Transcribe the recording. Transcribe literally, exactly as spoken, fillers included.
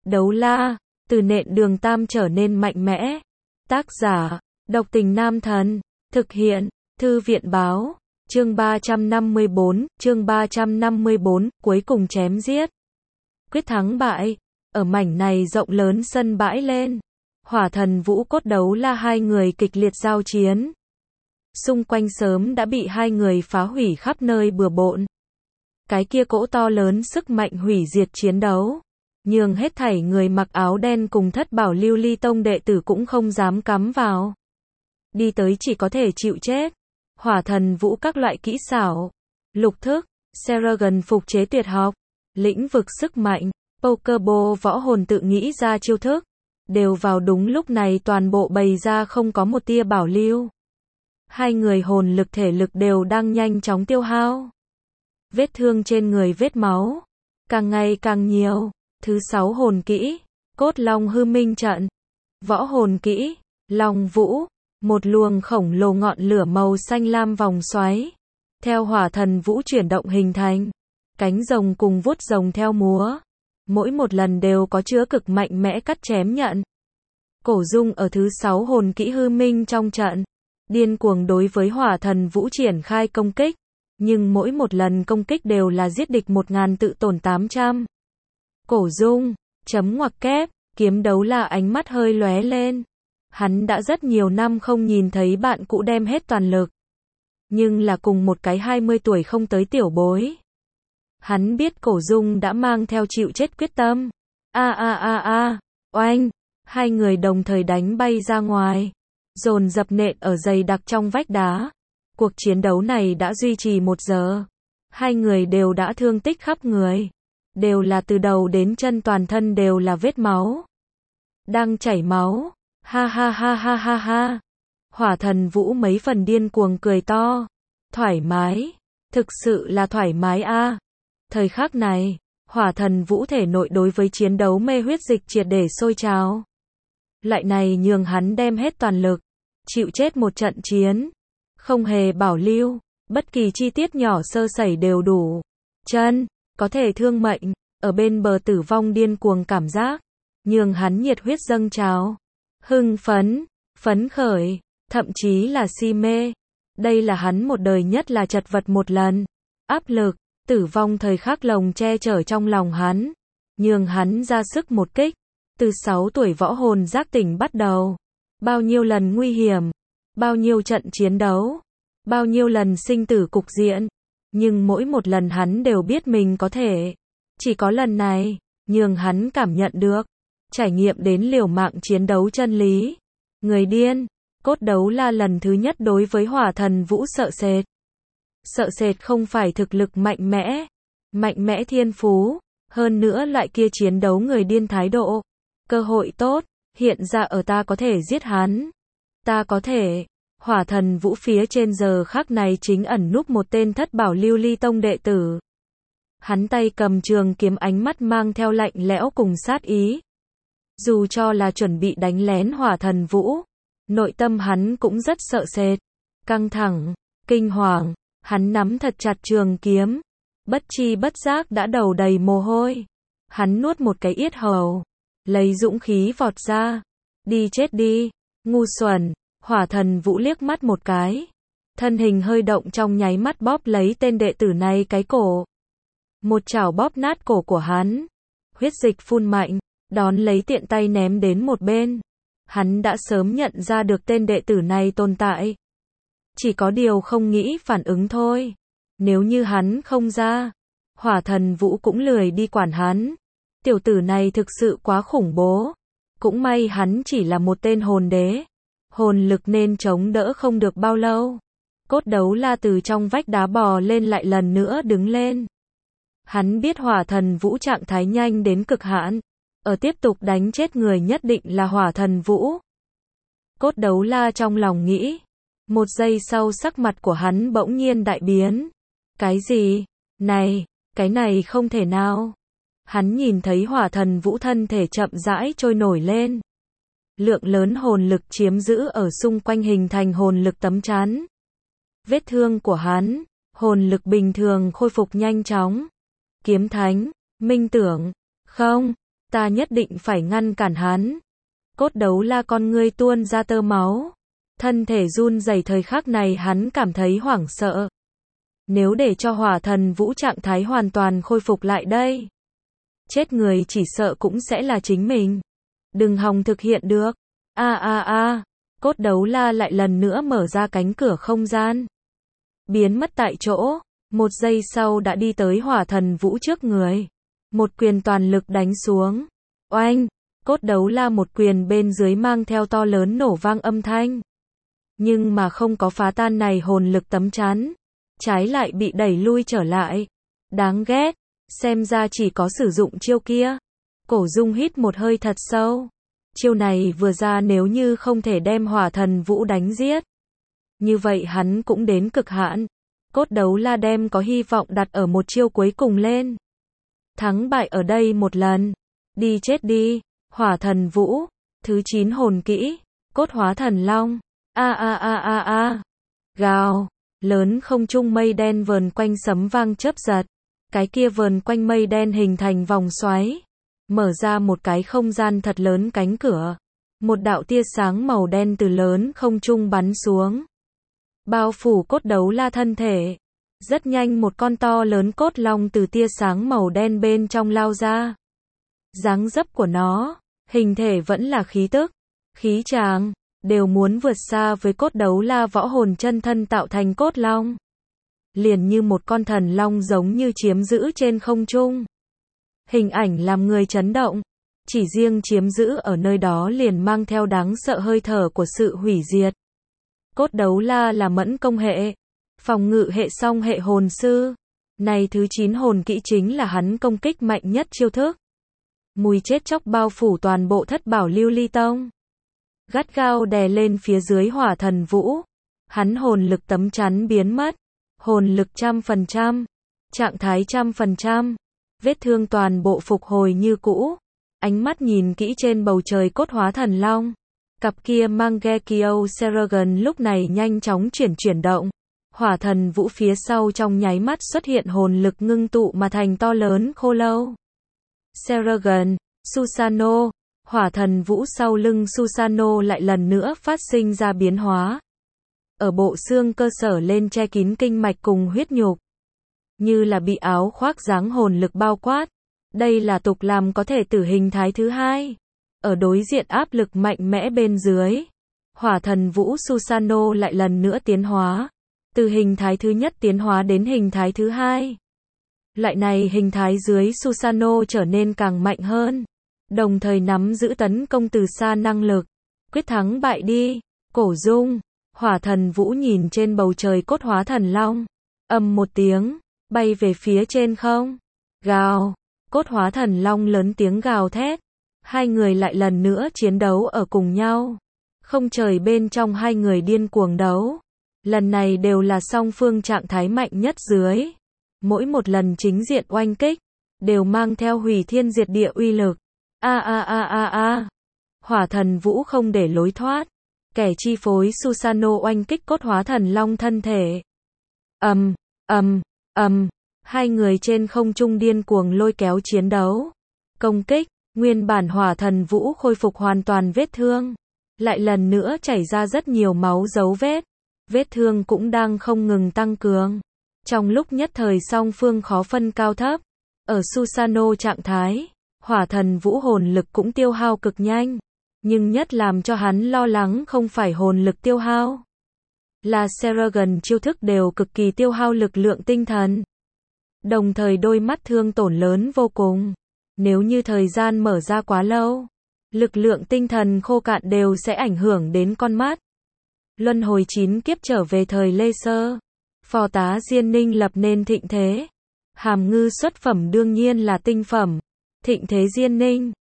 Đấu la, từ nện đường tam trở nên mạnh mẽ. Tác giả, độc tình nam thần. Thực hiện, thư viện báo. Chương ba trăm năm mươi bốn, chương ba trăm năm mươi bốn, cuối cùng chém giết. Quyết thắng bại, ở mảnh này rộng lớn sân bãi lên. Hỏa thần vũ cốt đấu la hai người kịch liệt giao chiến. Xung quanh sớm đã bị hai người phá hủy khắp nơi bừa bộn. Cái kia cỗ to lớn sức mạnh hủy diệt chiến đấu. Nhường hết thảy người mặc áo đen cùng thất bảo lưu ly tông đệ tử cũng không dám cắm vào. Đi tới chỉ có thể chịu chết. Hỏa thần vũ các loại kỹ xảo, lục thức, Seragon phục chế tuyệt học, lĩnh vực sức mạnh, Pokeball võ hồn tự nghĩ ra chiêu thức, đều vào đúng lúc này toàn bộ bày ra không có một tia bảo lưu. Hai người hồn lực thể lực đều đang nhanh chóng tiêu hao. Vết thương trên người vết máu, càng ngày càng nhiều. Thứ sáu hồn kỹ, cốt long hư minh trận. Võ hồn kỹ, long vũ. Một luồng khổng lồ ngọn lửa màu xanh lam vòng xoáy. Theo hỏa thần vũ chuyển động hình thành. Cánh rồng cùng vuốt rồng theo múa. Mỗi một lần đều có chứa cực mạnh mẽ cắt chém nhận. Cổ dung ở thứ sáu hồn kỹ hư minh trong trận. Điên cuồng đối với hỏa thần vũ triển khai công kích. Nhưng mỗi một lần công kích đều là giết địch một ngàn tự tổn tám trăm. Cổ dung, chấm ngoặc kép, kiếm đấu la ánh mắt hơi lóe lên. Hắn đã rất nhiều năm không nhìn thấy bạn cũ đem hết toàn lực. Nhưng là cùng một cái hai mươi tuổi không tới tiểu bối. Hắn biết cổ dung đã mang theo chịu chết quyết tâm. A a a a, oanh, hai người đồng thời đánh bay ra ngoài. Dồn dập nện ở dày đặc trong vách đá. Cuộc chiến đấu này đã duy trì một giờ. Hai người đều đã thương tích khắp người. Đều là từ đầu đến chân toàn thân đều là vết máu. Đang chảy máu. Ha ha ha ha ha ha. Hỏa thần vũ mấy phần điên cuồng cười to. Thoải mái. Thực sự là thoải mái a. Thời khắc này, hỏa thần vũ thể nội đối với chiến đấu mê huyết dịch triệt để sôi trào. Lại này nhường hắn đem hết toàn lực. Chịu chết một trận chiến. Không hề bảo lưu. Bất kỳ chi tiết nhỏ sơ sẩy đều đủ. Chân, có thể thương mệnh. Ở bên bờ tử vong điên cuồng cảm giác. Nhường hắn nhiệt huyết dâng trào. Hưng phấn, phấn khởi, thậm chí là si mê. Đây là hắn một đời nhất là chật vật một lần. Áp lực, tử vong thời khắc lồng che chở trong lòng hắn. Nhường hắn ra sức một kích. Từ sáu tuổi võ hồn giác tỉnh bắt đầu. Bao nhiêu lần nguy hiểm. Bao nhiêu trận chiến đấu. Bao nhiêu lần sinh tử cục diện. Nhưng mỗi một lần hắn đều biết mình có thể. Chỉ có lần này, nhường hắn cảm nhận được. Trải nghiệm đến liều mạng chiến đấu chân lý. Người điên, cốt đấu la lần thứ nhất đối với hỏa thần vũ sợ sệt. Sợ sệt không phải thực lực mạnh mẽ, mạnh mẽ thiên phú, hơn nữa loại kia chiến đấu người điên thái độ. Cơ hội tốt, hiện ra ở ta có thể giết hắn. Ta có thể, hỏa thần vũ phía trên giờ khắc này chính ẩn núp một tên thất bảo lưu ly tông đệ tử. Hắn tay cầm trường kiếm ánh mắt mang theo lạnh lẽo cùng sát ý. Dù cho là chuẩn bị đánh lén hỏa thần vũ, nội tâm hắn cũng rất sợ sệt, căng thẳng, kinh hoàng, hắn nắm thật chặt trường kiếm, bất chi bất giác đã đầu đầy mồ hôi. Hắn nuốt một cái yết hầu, lấy dũng khí vọt ra, đi chết đi, ngu xuẩn. Hỏa thần vũ liếc mắt một cái, thân hình hơi động trong nháy mắt bóp lấy tên đệ tử này cái cổ. Một chảo bóp nát cổ của hắn, huyết dịch phun mạnh. Đón lấy tiện tay ném đến một bên. Hắn đã sớm nhận ra được tên đệ tử này tồn tại. Chỉ có điều không nghĩ phản ứng thôi. Nếu như hắn không ra, hỏa thần vũ cũng lười đi quản hắn. Tiểu tử này thực sự quá khủng bố. Cũng may hắn chỉ là một tên hồn đế. Hồn lực nên chống đỡ không được bao lâu. Cốt đấu la từ trong vách đá bò lên lại lần nữa đứng lên. Hắn biết hỏa thần vũ trạng thái nhanh đến cực hạn. Ở tiếp tục đánh chết người nhất định là hỏa thần vũ. Cốt đấu la trong lòng nghĩ. Một giây sau sắc mặt của hắn bỗng nhiên đại biến. Cái gì? Này, cái này không thể nào. Hắn nhìn thấy hỏa thần vũ thân thể chậm rãi trôi nổi lên. Lượng lớn hồn lực chiếm giữ ở xung quanh hình thành hồn lực tấm chắn. Vết thương của hắn, hồn lực bình thường khôi phục nhanh chóng. Kiếm thánh, minh tưởng, không. Ta nhất định phải ngăn cản hắn. Cốt đấu la con ngươi tuôn ra tơ máu. Thân thể run rẩy, thời khắc này hắn cảm thấy hoảng sợ. Nếu để cho hỏa thần vũ trạng thái hoàn toàn khôi phục lại đây, chết người chỉ sợ cũng sẽ là chính mình. Đừng hòng thực hiện được. A a a, cốt đấu la lại lần nữa mở ra cánh cửa không gian. Biến mất tại chỗ, một giây sau đã đi tới hỏa thần vũ trước người. Một quyền toàn lực đánh xuống. Oanh, cốt đấu la một quyền bên dưới mang theo to lớn nổ vang âm thanh. Nhưng mà không có phá tan này hồn lực tấm chắn. Trái lại bị đẩy lui trở lại. Đáng ghét, xem ra chỉ có sử dụng chiêu kia. Cổ Dung hít một hơi thật sâu. Chiêu này vừa ra nếu như không thể đem hỏa thần vũ đánh giết, như vậy hắn cũng đến cực hạn. Cốt đấu la đem có hy vọng đặt ở một chiêu cuối cùng lên. Thắng bại ở đây một lần. Đi chết đi, hỏa thần vũ. Thứ chín hồn kỹ, cốt hóa thần long. A a a a a. Gào, lớn không trung mây đen vờn quanh sấm vang chớp giật. Cái kia vờn quanh mây đen hình thành vòng xoáy. Mở ra một cái không gian thật lớn cánh cửa. Một đạo tia sáng màu đen từ lớn không trung bắn xuống. Bao phủ cốt đấu la thân thể. Rất nhanh một con to lớn cốt long từ tia sáng màu đen bên trong lao ra. Dáng dấp của nó, hình thể vẫn là khí tức, khí tràng, đều muốn vượt xa với cốt đấu la võ hồn chân thân tạo thành cốt long. Liền như một con thần long giống như chiếm giữ trên không trung. Hình ảnh làm người chấn động. Chỉ riêng chiếm giữ ở nơi đó liền mang theo đáng sợ hơi thở của sự hủy diệt. Cốt đấu la là mẫn công hệ, phòng ngự hệ song hệ hồn sư. Này thứ chín hồn kỹ chính là hắn công kích mạnh nhất chiêu thức. Mùi chết chóc bao phủ toàn bộ thất bảo lưu ly tông. Gắt gao đè lên phía dưới hỏa thần vũ. Hắn hồn lực tấm chắn biến mất. Hồn lực trăm phần trăm. Trạng thái trăm phần trăm. Vết thương toàn bộ phục hồi như cũ. Ánh mắt nhìn kỹ trên bầu trời cốt hóa thần long. Cặp kia Mangekyo Seragon lúc này nhanh chóng chuyển chuyển động. Hỏa thần vũ phía sau trong nháy mắt xuất hiện hồn lực ngưng tụ mà thành to lớn khô lâu. Seragon, Susano, hỏa thần vũ sau lưng Susano lại lần nữa phát sinh ra biến hóa. Ở bộ xương cơ sở lên che kín kinh mạch cùng huyết nhục. Như là bị áo khoác dáng hồn lực bao quát. Đây là tục làm có thể tử hình thái thứ hai. Ở đối diện áp lực mạnh mẽ bên dưới, hỏa thần vũ Susano lại lần nữa tiến hóa. Từ hình thái thứ nhất tiến hóa đến hình thái thứ hai. Loại này hình thái dưới Susano trở nên càng mạnh hơn. Đồng thời nắm giữ tấn công từ xa năng lực. Quyết thắng bại đi, Cổ Dung. Hỏa thần vũ nhìn trên bầu trời cốt hóa thần long. Ầm một tiếng, bay về phía trên không. Gào, cốt hóa thần long lớn tiếng gào thét. Hai người lại lần nữa chiến đấu ở cùng nhau. Không trời bên trong hai người điên cuồng đấu. Lần này đều là song phương trạng thái mạnh nhất dưới. Mỗi một lần chính diện oanh kích, đều mang theo hủy thiên diệt địa uy lực. A a a a a. Hỏa thần vũ không để lối thoát. Kẻ chi phối Susano oanh kích cốt hóa thần long thân thể. Ầm, ầm, ầm. Hai người trên không trung điên cuồng lôi kéo chiến đấu. Công kích, nguyên bản hỏa thần vũ khôi phục hoàn toàn vết thương. Lại lần nữa chảy ra rất nhiều máu dấu vết. Vết thương cũng đang không ngừng tăng cường. Trong lúc nhất thời song phương khó phân cao thấp. Ở Susano trạng thái, hỏa thần vũ hồn lực cũng tiêu hao cực nhanh. Nhưng nhất làm cho hắn lo lắng không phải hồn lực tiêu hao. Là Seragon chiêu thức đều cực kỳ tiêu hao lực lượng tinh thần. Đồng thời đôi mắt thương tổn lớn vô cùng. Nếu như thời gian mở ra quá lâu, lực lượng tinh thần khô cạn đều sẽ ảnh hưởng đến con mắt. Luân hồi chín kiếp trở về thời Lê Sơ. Phò tá Diên Ninh lập nên thịnh thế. Hàm ngư xuất phẩm đương nhiên là tinh phẩm. Thịnh thế Diên Ninh.